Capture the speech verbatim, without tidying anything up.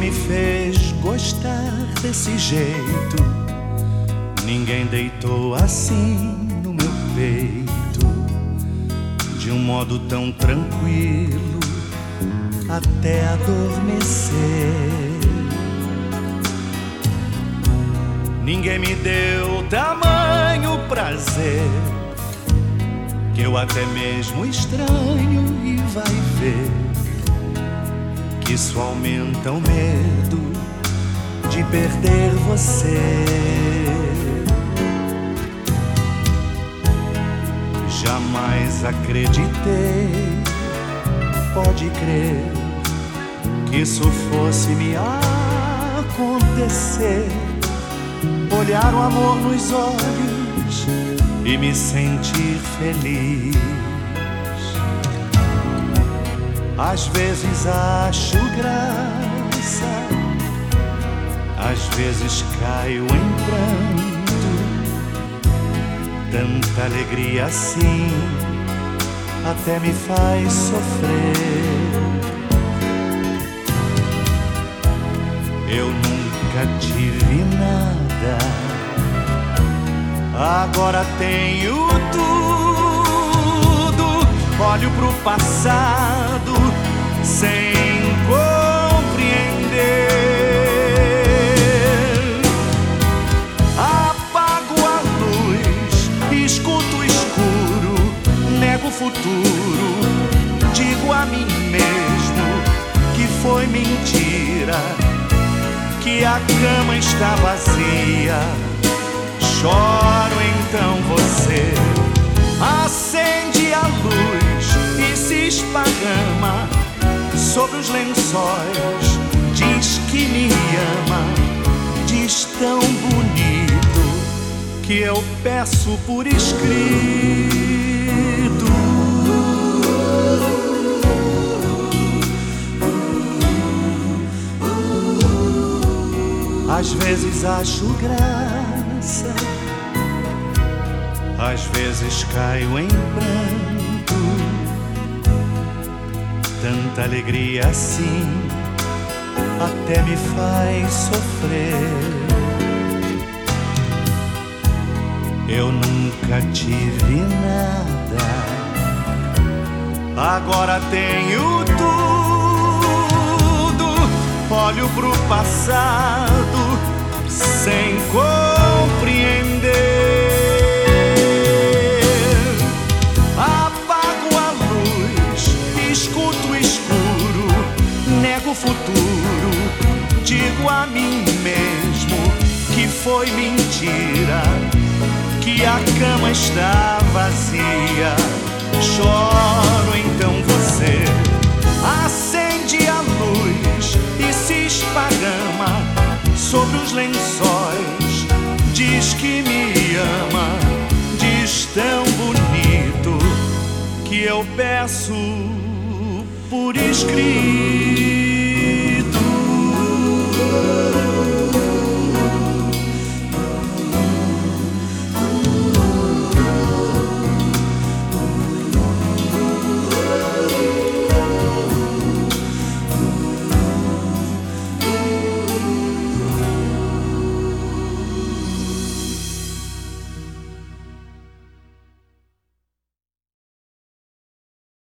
me fez gostar desse jeito. Ninguém deitou assim no meu peito, de um modo tão tranquilo, até adormecer. Ninguém me deu tamanho prazer, que eu até mesmo estranho, e vai ver que isso aumenta o medo de perder você. Jamais acreditei, pode crer, que isso fosse me acontecer. Olhar o amor nos olhos e me sentir feliz. Às vezes acho graça, às vezes caio em pranto. Tanta alegria assim até me faz sofrer. Eu nunca tive nada, agora tenho tudo. Olho pro passado sem compreender. Apago a luz, escuto o escuro, nego o futuro. Digo a mim mesmo que foi mentira, que a cama está vazia. Choro, então você acende a luz e se esparrama sobre os lençóis. Diz que me ama, diz tão bonito, que eu peço por escrito. Às vezes acho graça, às vezes caio em pranto. Tanta alegria assim até me faz sofrer. Eu nunca tive nada, agora tenho tudo. Olho pro passado sem compreender. Apago a luz, escuto o escuro, nego o futuro. Digo a mim mesmo que foi mentira, que a cama está vazia. Choro, então você acende a luz e se esparrama sobre os lençóis. Diz que me ama, diz tão bonito, que eu peço por escrito.